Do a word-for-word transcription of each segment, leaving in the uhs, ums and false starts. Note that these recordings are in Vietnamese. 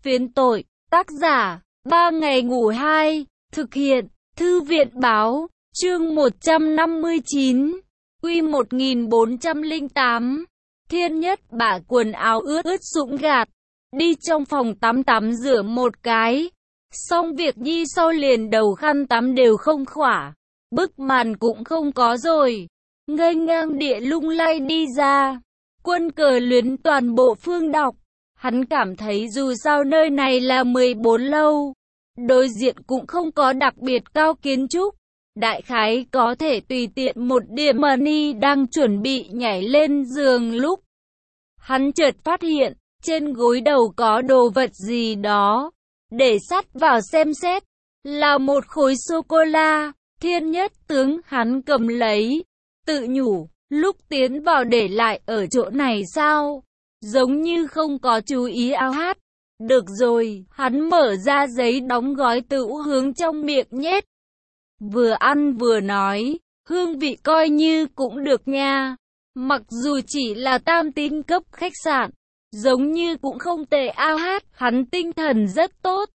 Phiến tội, tác giả, ba ngày ngủ hai, thực hiện, Thư viện báo, chương một trăm năm mươi chín, quy một nghìn bốn trăm lẻ tám. Thiên Nhất bả quần áo ướt ướt sũng gạt, đi trong phòng tắm tắm rửa một cái. Xong việc nhi sau liền đầu khăn tắm đều không khỏa, bức màn cũng không có rồi. Ngây ngang địa lung lay đi ra, quân cờ luyến toàn bộ phương đọc. Hắn cảm thấy dù sao nơi này là mười bốn lâu, đối diện cũng không có đặc biệt cao kiến trúc. Đại khái có thể tùy tiện một điểm. Money đang chuẩn bị nhảy lên giường lúc hắn chợt phát hiện, trên gối đầu có đồ vật gì đó. Để sát vào xem xét, là một khối sô-cô-la. Thiên Nhất tướng hắn cầm lấy, tự nhủ, lúc tiến vào để lại ở chỗ này sao? Giống như không có chú ý ao hát. Được rồi, hắn mở ra giấy đóng gói tự hướng trong miệng nhét. Vừa ăn vừa nói, hương vị coi như cũng được nha. Mặc dù chỉ là tam tinh cấp khách sạn, giống như cũng không tệ. Ao hát, hắn tinh thần rất tốt.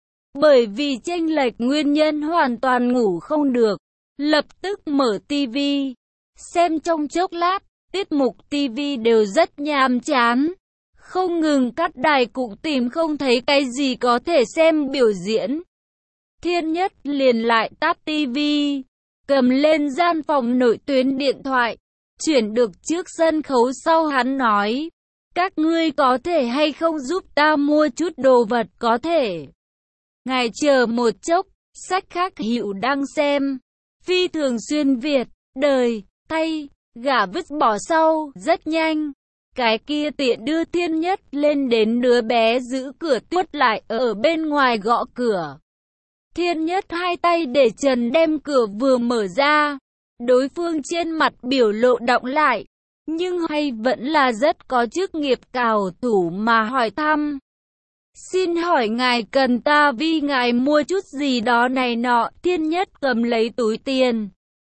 Bởi vì chênh lệch nguyên nhân hoàn toàn ngủ không được. Lập tức mở tivi, xem trong chốc lát, tiết mục tivi đều rất nhàm chán. Không ngừng cắt đài cũng tìm không thấy cái gì có thể xem biểu diễn. Thiên Nhất liền lại tắt tivi, cầm lên gian phòng nội tuyến điện thoại, chuyển được trước sân khấu. Sau hắn nói, các ngươi có thể hay không giúp ta mua chút đồ vật? Có thể. Ngài chờ một chốc, sách khác hiệu đang xem. Phi thường xuyên Việt, đời, thay, gả vứt bỏ sau, rất nhanh. Cái kia tiện đưa Thiên Nhất lên đến đứa bé giữ cửa tuốt lại ở bên ngoài gõ cửa. Thiên Nhất hai tay để trần đem cửa vừa mở ra. Đối phương trên mặt biểu lộ đọng lại, nhưng hay vẫn là rất có chức nghiệp cào thủ mà hỏi thăm. Xin hỏi ngài cần ta vì ngài mua chút gì đó này nọ? Thiên Nhất cầm lấy túi tiền,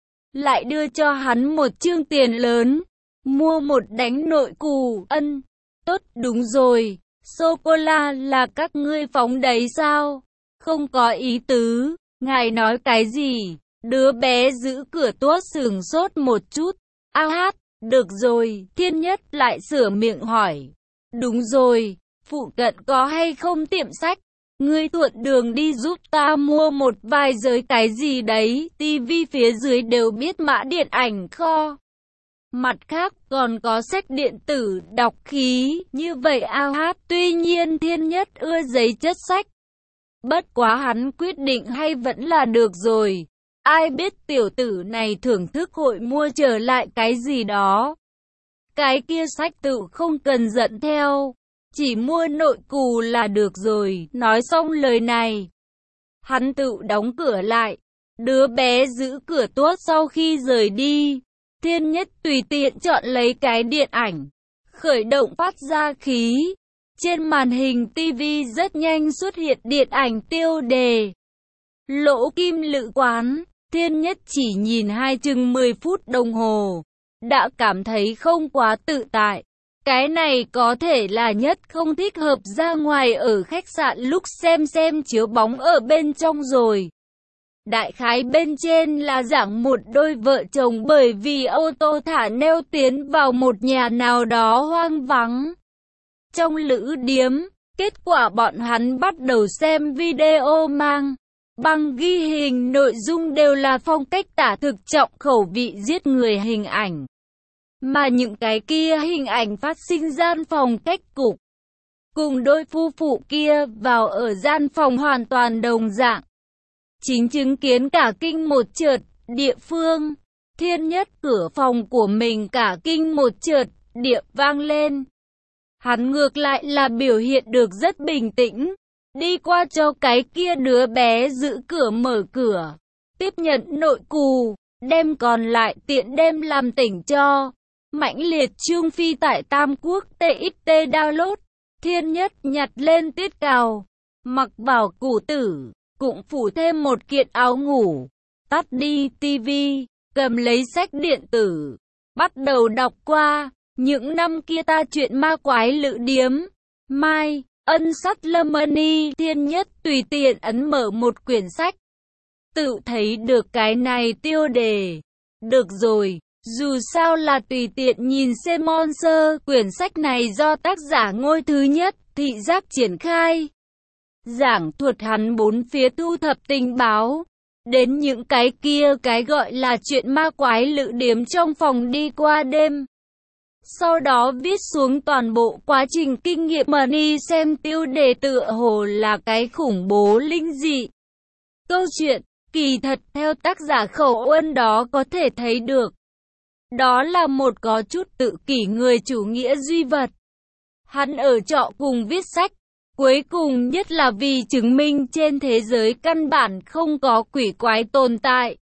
lại đưa cho hắn một chương tiền lớn. Mua một đánh nội cù. Ân, tốt, đúng rồi, sô-cô-la là các ngươi phóng đấy sao? Không có ý tứ, ngài nói cái gì? Đứa bé giữ cửa tuốt sửng sốt một chút. Ao hát, được rồi. Thiên Nhất lại sửa miệng hỏi, đúng rồi, phụ cận có hay không tiệm sách? Ngươi thuận đường đi giúp ta mua một vài giới cái gì đấy. Tivi phía dưới đều biết mã điện ảnh kho. Mặt khác còn có sách điện tử, đọc khí, như vậy. Ao hát, tuy nhiên Thiên Nhất ưa giấy chất sách. Bất quá hắn quyết định hay vẫn là được rồi. Ai biết tiểu tử này thưởng thức hội mua trở lại cái gì đó. Cái kia sách tự không cần dẫn theo, chỉ mua nội cù là được rồi. Nói xong lời này, hắn tự đóng cửa lại. Đứa bé giữ cửa tuốt sau khi rời đi, Thiên Nhất tùy tiện chọn lấy cái điện ảnh, khởi động phát ra khí. Trên màn hình tivi rất nhanh xuất hiện điện ảnh tiêu đề Lỗ Kim Lự Quán. Thiên Nhất chỉ nhìn hai chừng mười phút đồng hồ, đã cảm thấy không quá tự tại. Cái này có thể là nhất không thích hợp ra ngoài ở khách sạn lúc xem xem chiếu bóng ở bên trong rồi. Đại khái bên trên là giảng một đôi vợ chồng bởi vì ô tô thả neo tiến vào một nhà nào đó hoang vắng trong lữ điếm. Kết quả bọn hắn bắt đầu xem video mang bằng ghi hình, nội dung đều là phong cách tả thực trọng khẩu vị giết người hình ảnh. Mà những cái kia hình ảnh phát sinh gian phòng cách cục cùng đôi phu phụ kia vào ở gian phòng hoàn toàn đồng dạng. Chính chứng kiến cả kinh một chợt. Địa phương, Thiên Nhất cửa phòng của mình cả kinh một chợt, địa vang lên. Hắn ngược lại là biểu hiện được rất bình tĩnh, đi qua cho cái kia đứa bé giữ cửa mở cửa, tiếp nhận nội cù, đem còn lại tiện đem làm tỉnh cho. Mãnh liệt Trương Phi tại Tam Quốc tê ích tê download. Thiên Nhất nhặt lên tiết cào, mặc vào củ tử, cũng phủ thêm một kiện áo ngủ, tắt đi tivi, cầm lấy sách điện tử, bắt đầu đọc qua những năm kia ta chuyện ma quái lữ điếm. Mai, Ân Sắt Lâm Mani Thiên Nhất tùy tiện ấn mở một quyển sách. Tự thấy được cái này tiêu đề. Được rồi, dù sao là tùy tiện nhìn xem monster. Quyển sách này do tác giả Ngôi Thứ Nhất, thị giác triển khai. Giảng thuật hắn bốn phía thu thập tình báo. Đến những cái kia cái gọi là chuyện ma quái lự điếm trong phòng đi qua đêm. Sau đó viết xuống toàn bộ quá trình kinh nghiệm Money xem tiêu đề tựa hồ là cái khủng bố linh dị. Câu chuyện, kỳ thật theo tác giả khẩu ân đó có thể thấy được. Đó là một có chút tự kỷ người chủ nghĩa duy vật. Hắn ở trọ cùng viết sách. Cuối cùng nhất là vì chứng minh trên thế giới căn bản không có quỷ quái tồn tại.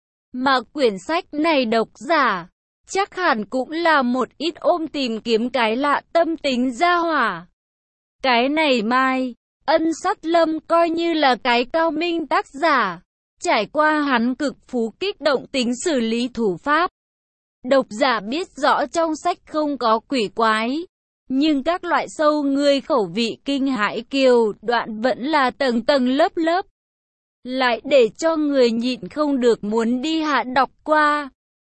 Mà quyển sách này độc giả, chắc hẳn cũng là một ít ôm tìm kiếm cái lạ tâm tính gia hỏa. Cái này Mai, Ân Sắt Lâm coi như là cái cao minh tác giả. Trải qua hắn cực phú kích động tính xử lý thủ pháp. Độc giả biết rõ trong sách không có quỷ quái. Nhưng các loại sâu người khẩu vị kinh hãi kiều đoạn vẫn là tầng tầng lớp lớp. Lại để cho người nhịn không được muốn đi hạ đọc qua.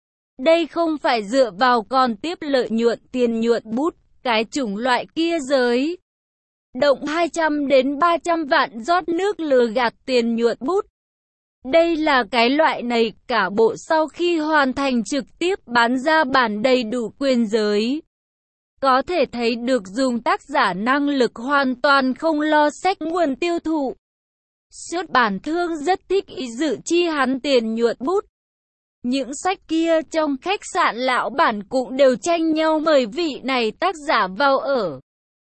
Đây không phải dựa vào còn tiếp lợi nhuận tiền nhuận bút, cái chủng loại kia giới. Động hai trăm đến ba trăm vạn rót nước lừa gạt tiền nhuận bút. Đây là cái loại này cả bộ sau khi hoàn thành trực tiếp bán ra bản đầy đủ quyền giới. Có thể thấy được dùng tác giả năng lực hoàn toàn không lo sách nguồn tiêu thụ. Xuất bản thương rất thích ý dự chi hắn tiền nhuận bút. Những sách kia trong khách sạn lão bản cũng đều tranh nhau mời vị này tác giả vào ở.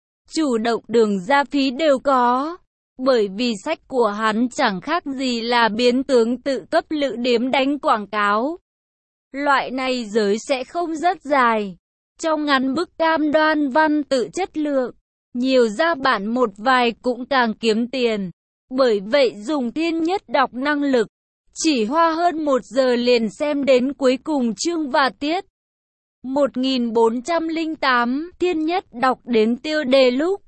Chủ động đường ra phí đều có. Bởi vì sách của hắn chẳng khác gì là biến tướng tự cấp lữ điếm đánh quảng cáo. Loại này giới sẽ không rất dài. Trong ngắn bức cam đoan văn tự chất lượng, nhiều ra bản một vài cũng càng kiếm tiền. Bởi vậy dùng Thiên Nhất đọc năng lực, chỉ hoa hơn một giờ liền xem đến cuối cùng chương và tiết. một nghìn bốn trăm lẻ tám Thiên Nhất đọc đến tiêu đề lúc.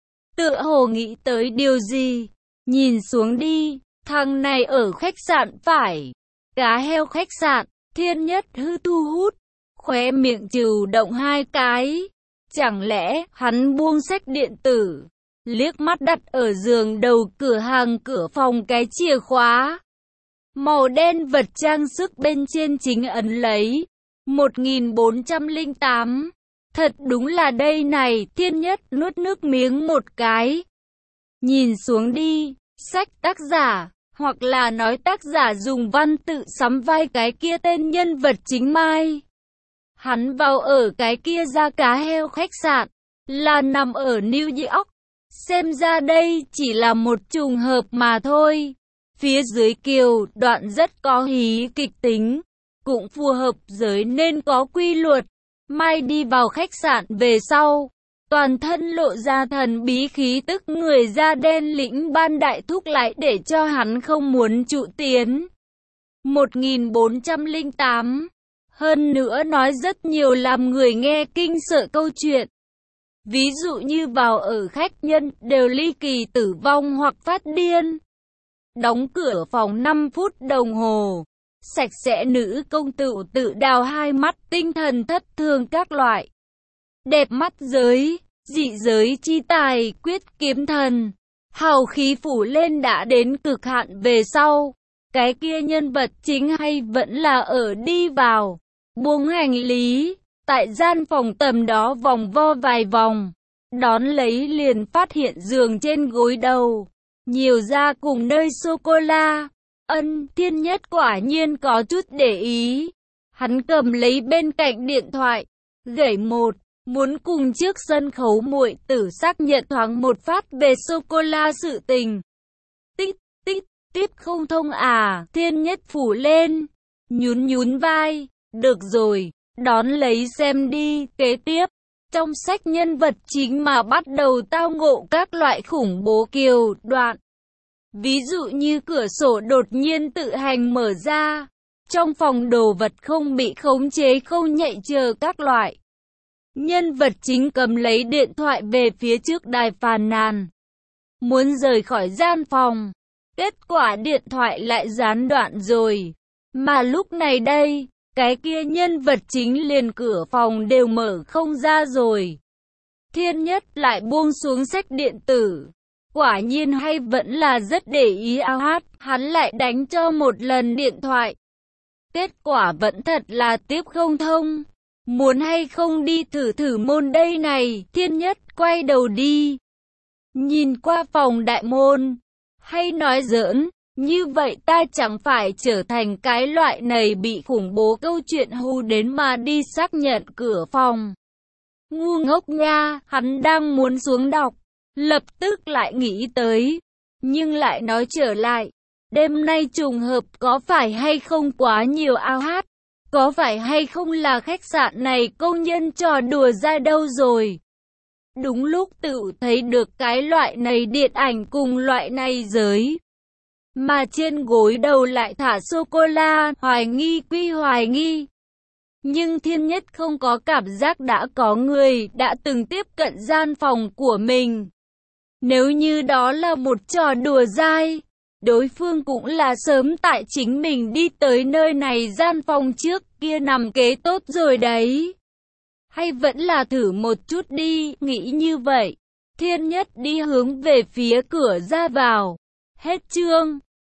Tựa hồ nghĩ tới điều gì? Nhìn xuống đi, thằng này ở khách sạn phải. Cá heo khách sạn, Thiên Nhất hư thu hút. Khóe miệng trừ động hai cái. Chẳng lẽ hắn buông sách điện tử, liếc mắt đặt ở giường đầu cửa hàng cửa phòng cái chìa khóa màu đen vật trang sức bên trên chính ấn lấy. một nghìn bốn trăm lẻ tám. Thật đúng là đây này, Thiên Nhất nuốt nước miếng một cái. Nhìn xuống đi, sách tác giả, hoặc là nói tác giả dùng văn tự sắm vai cái kia tên nhân vật chính Mai. Hắn vào ở cái kia ra cá heo khách sạn, là nằm ở New York. Xem ra đây chỉ là một trùng hợp mà thôi. Phía dưới kiều đoạn rất có hí kịch tính, cũng phù hợp giới nên có quy luật. Mai đi vào khách sạn về sau, toàn thân lộ ra thần bí khí tức người da đen lĩnh ban đại thúc lại để cho hắn không muốn trụ tiến. một nghìn bốn trăm lẻ tám. Hơn nữa nói rất nhiều làm người nghe kinh sợ câu chuyện. Ví dụ như vào ở khách nhân đều ly kỳ tử vong hoặc phát điên. Đóng cửa phòng năm phút đồng hồ. Sạch sẽ nữ công tử tự đào hai mắt tinh thần thất thường các loại. Đẹp mắt giới, dị giới chi tài, quyết kiếm thần. Hào khí phủ lên đã đến cực hạn về sau. Cái kia nhân vật chính hay vẫn là ở đi vào. Buông hành lý, tại gian phòng tầm đó vòng vo vài vòng. Đón lấy liền phát hiện giường trên gối đầu. Nhiều da cùng nơi sô-cô-la. Ân, Thiên Nhất quả nhiên có chút để ý. Hắn cầm lấy bên cạnh điện thoại, gảy một, muốn cùng trước sân khấu muội tử xác nhận thoáng một phát về sô-cô-la sự tình. Tích, tích, tiếp không thông à, Thiên Nhất phủ lên, nhún nhún vai, được rồi, đón lấy xem đi, kế tiếp. Trong sách nhân vật chính mà bắt đầu tao ngộ các loại khủng bố kiều đoạn. Ví dụ như cửa sổ đột nhiên tự hành mở ra, trong phòng đồ vật không bị khống chế không nhạy chờ các loại. Nhân vật chính cầm lấy điện thoại về phía trước đài phàn nàn, muốn rời khỏi gian phòng. Kết quả điện thoại lại gián đoạn rồi. Mà lúc này đây, cái kia nhân vật chính liền cửa phòng đều mở không ra rồi. Thiên Nhất lại buông xuống sách điện tử. Quả nhiên hay vẫn là rất để ý ao hát, hắn lại đánh cho một lần điện thoại. Kết quả vẫn thật là tiếp không thông. Muốn hay không đi thử thử môn đây này, Thiên Nhất quay đầu đi. Nhìn qua phòng đại môn, hay nói giỡn, như vậy ta chẳng phải trở thành cái loại này bị khủng bố câu chuyện hù đến mà đi xác nhận cửa phòng. Ngu ngốc nha, hắn đang muốn xuống đọc, lập tức lại nghĩ tới, nhưng lại nói trở lại, đêm nay trùng hợp có phải hay không quá nhiều ao hát, có phải hay không là khách sạn này công nhân trò đùa ra đâu rồi. Đúng lúc tự thấy được cái loại này điện ảnh cùng loại này giới. Mà trên gối đầu lại thả sô-cô-la, hoài nghi quy hoài nghi. Nhưng Thiên Nhất không có cảm giác đã có người đã từng tiếp cận gian phòng của mình. Nếu như đó là một trò đùa dai, đối phương cũng là sớm tại chính mình đi tới nơi này gian phòng trước kia nằm kế tốt rồi đấy. Hay vẫn là thử một chút đi, nghĩ như vậy. Thiên Nhất đi hướng về phía cửa ra vào. Hết chương.